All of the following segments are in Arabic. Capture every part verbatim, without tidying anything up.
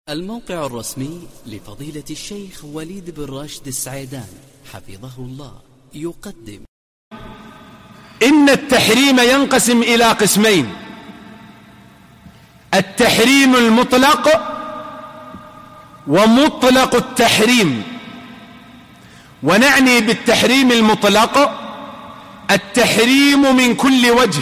الموقع الرسمي لفضيلة الشيخ وليد بن راشد السعيدان حفظه الله يقدم: إن التحريم ينقسم إلى قسمين: التحريم المطلق ومطلق التحريم. ونعني بالتحريم المطلق التحريم من كل وجه،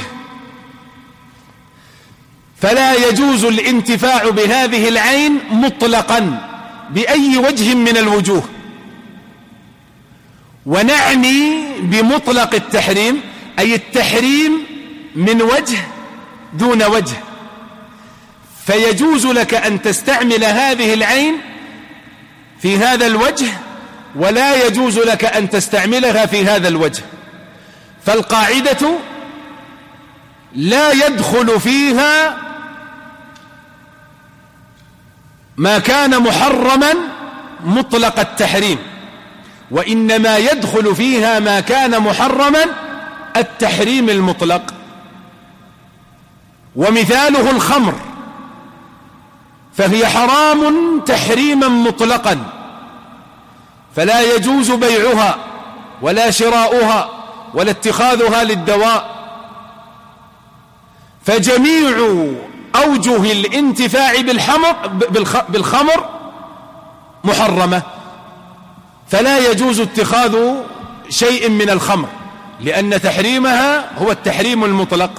فلا يجوز الانتفاع بهذه العين مطلقا بأي وجه من الوجوه. ونعني بمطلق التحريم أي التحريم من وجه دون وجه، فيجوز لك أن تستعمل هذه العين في هذا الوجه ولا يجوز لك أن تستعملها في هذا الوجه. فالقاعدة لا يدخل فيها ما كان محرما مطلق التحريم، وإنما يدخل فيها ما كان محرما التحريم المطلق. ومثاله الخمر، فهي حرام تحريما مطلقا، فلا يجوز بيعها ولا شراؤها ولا اتخاذها للدواء. فجميع أوجه الانتفاع بالحمر بالخمر محرمة، فلا يجوز اتخاذ شيء من الخمر لأن تحريمها هو التحريم المطلق.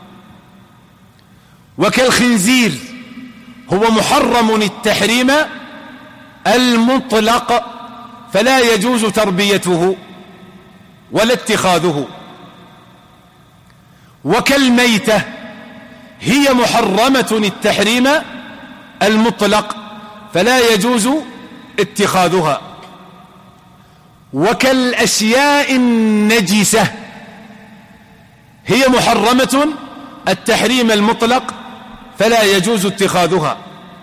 وكالخنزير هو محرم التحريم المطلق، فلا يجوز تربيته ولا اتخاذه. وكالميتة هي محرمة التحريم المطلق، فلا يجوز اتخاذها. وكالأشياء النجسة هي محرمة التحريم المطلق، فلا يجوز اتخاذها.